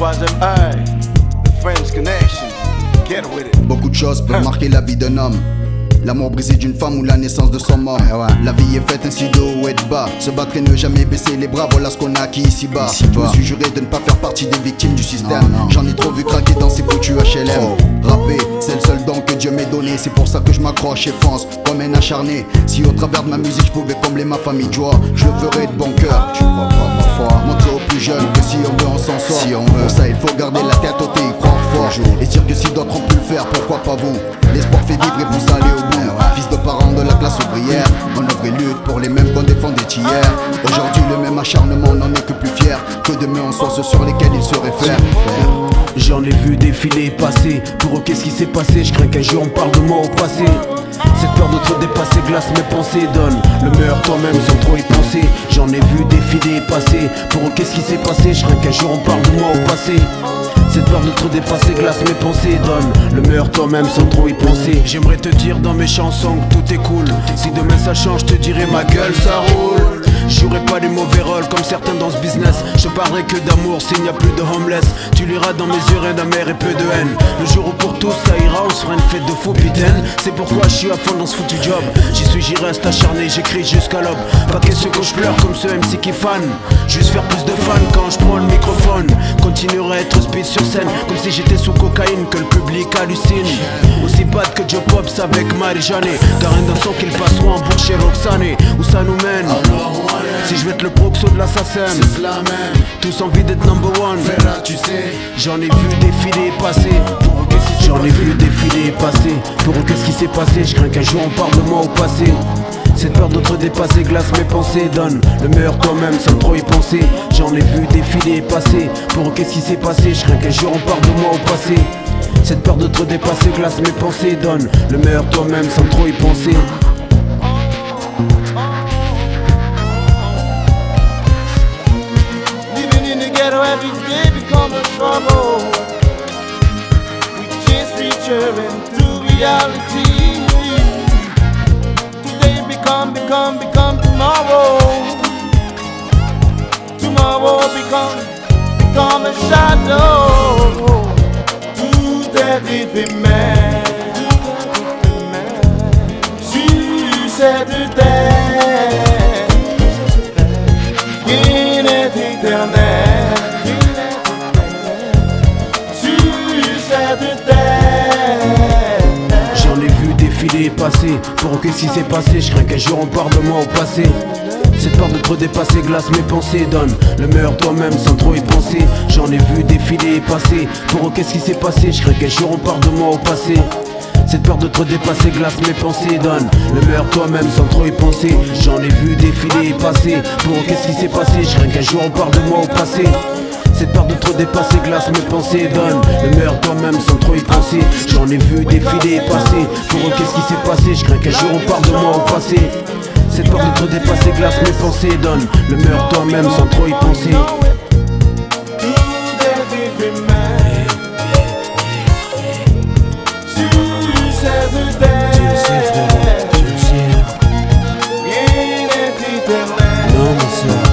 troisième œil, the French connection, get with it. Beaucoup de choses peuvent marquer la vie d'un homme. L'amour brisé d'une femme ou la naissance de son mort. La vie est faite ainsi de haut et de bas. Se battre et ne jamais baisser les bras, voilà ce qu'on a acquis ici-bas. Je me suis juré de ne pas faire partie des victimes du système. J'en ai trop vu craquer dans ces foutus HLM. Rapper, c'est le seul don que Dieu m'ait donné. C'est pour ça que je m'accroche et fonce comme un acharné. Si au travers de ma musique je pouvais combler ma famille de joie, je le ferais de bon cœur. Tu crois pas ma foi? Montrer aux plus jeunes que si on veut on s'en sort. Si on veut. Pour ça il faut garder la tête haute et y croire fort. Et dire que si d'autres ont pu le faire, pourquoi pas vous? L'espoir fait vivre et pousse à aller au bout. Fils de parents de la classe ouvrière, on œuvre et lutte pour les mêmes qu'on défendait hier. Aujourd'hui le même acharnement n'en est que plus fier. Que demain on soit ceux sur lesquels il se réfère. J'en ai vu défiler et passer. Pour eux qu'est-ce qui s'est passé? Je crains qu'un jour on parle de moi au passé. Cette peur de trop dépasser glace mes pensées. Donne le meilleur toi-même sans trop y penser. J'en ai vu défiler et passer. Pour eux qu'est-ce qui s'est passé? Je crains qu'un jour on parle de moi au passé. Cette peur de trop dépasser glace mes pensées. Donne le meilleur toi-même sans trop y penser. J'aimerais te dire dans mes chansons que tout est cool. Si demain ça change, je te dirai ma gueule ça roule. J'aurai pas les mauvais rôles comme certains dans ce business. Je parlerai que d'amour s'il n'y a plus de homeless. Tu liras dans mes yeux rien d'amer et peu de haine. Le jour où pour tous ça ira, on se fera une fête de faux pitaine. C'est pourquoi je suis à fond dans ce foutu job. J'y suis, j'y reste acharné, j'écris jusqu'à l'aube. Pas question que je pleure comme ce MC qui fan. Juste faire plus de fans quand je prends le microphone. Continuerai à être speed sur scène comme si j'étais sous cocaïne que le public hallucine. Aussi bad que Joe Pops avec Marie-Jeanne. Car un dansant qu'ils passeront en bouche chez Roxane. Où ça nous mène? Si je vais être le proxo de l'assassin, c'est la même. tous envie d'être number one. Verra, tu sais. J'en ai vu défiler et passer. J'en ai vu défiler et passer. Pour eux qu'est-ce qui s'est passé? Je crains qu'un jour on parle de moi au passé. Cette peur d'autres dépasser glace mes pensées. Donne le meilleur toi-même sans trop y penser. J'en ai vu défiler et passer. Pour eux qu'est-ce qui s'est passé? Je crains qu'un jour on parle de moi au passé. Cette peur de trop dépasser glace mes pensées. Donne le meilleur toi-même sans trop y penser. Every day becomes a trouble. We chase future into reality. Today become tomorrow. Tomorrow become a shadow. Tout est éphémère. Sur cette terre, rien n'est éternel. J'en ai vu défiler et passer. Pour eux qu'est-ce qui s'est passé? Je crains qu'un jour on parle de moi au passé. Cette peur de trop dépasser glace mes pensées. Donne le meilleur toi-même sans trop y penser. J'en ai vu défiler et passer. Pour eux qu'est-ce qui s'est passé? Je crains qu'un jour on parle de moi au passé. Cette peur de trop dépasser glace mes pensées. Donne le meilleur toi-même sans trop y penser. J'en ai vu défiler et passer. Pour eux qu'est-ce qui s'est passé? Je crains qu'un jour on parle de moi au passé. Cette peur de trop dépasser glace mes pensées. Donne le meilleur toi-même sans trop y penser. J'en ai vu défiler et passer. Pour eux qu'est-ce qui s'est passé? Je crains qu'un jour on parle de moi au passé. Cette peur de trop dépasser glace mes pensées. Donne le meilleur toi-même sans trop y penser. Non mais ça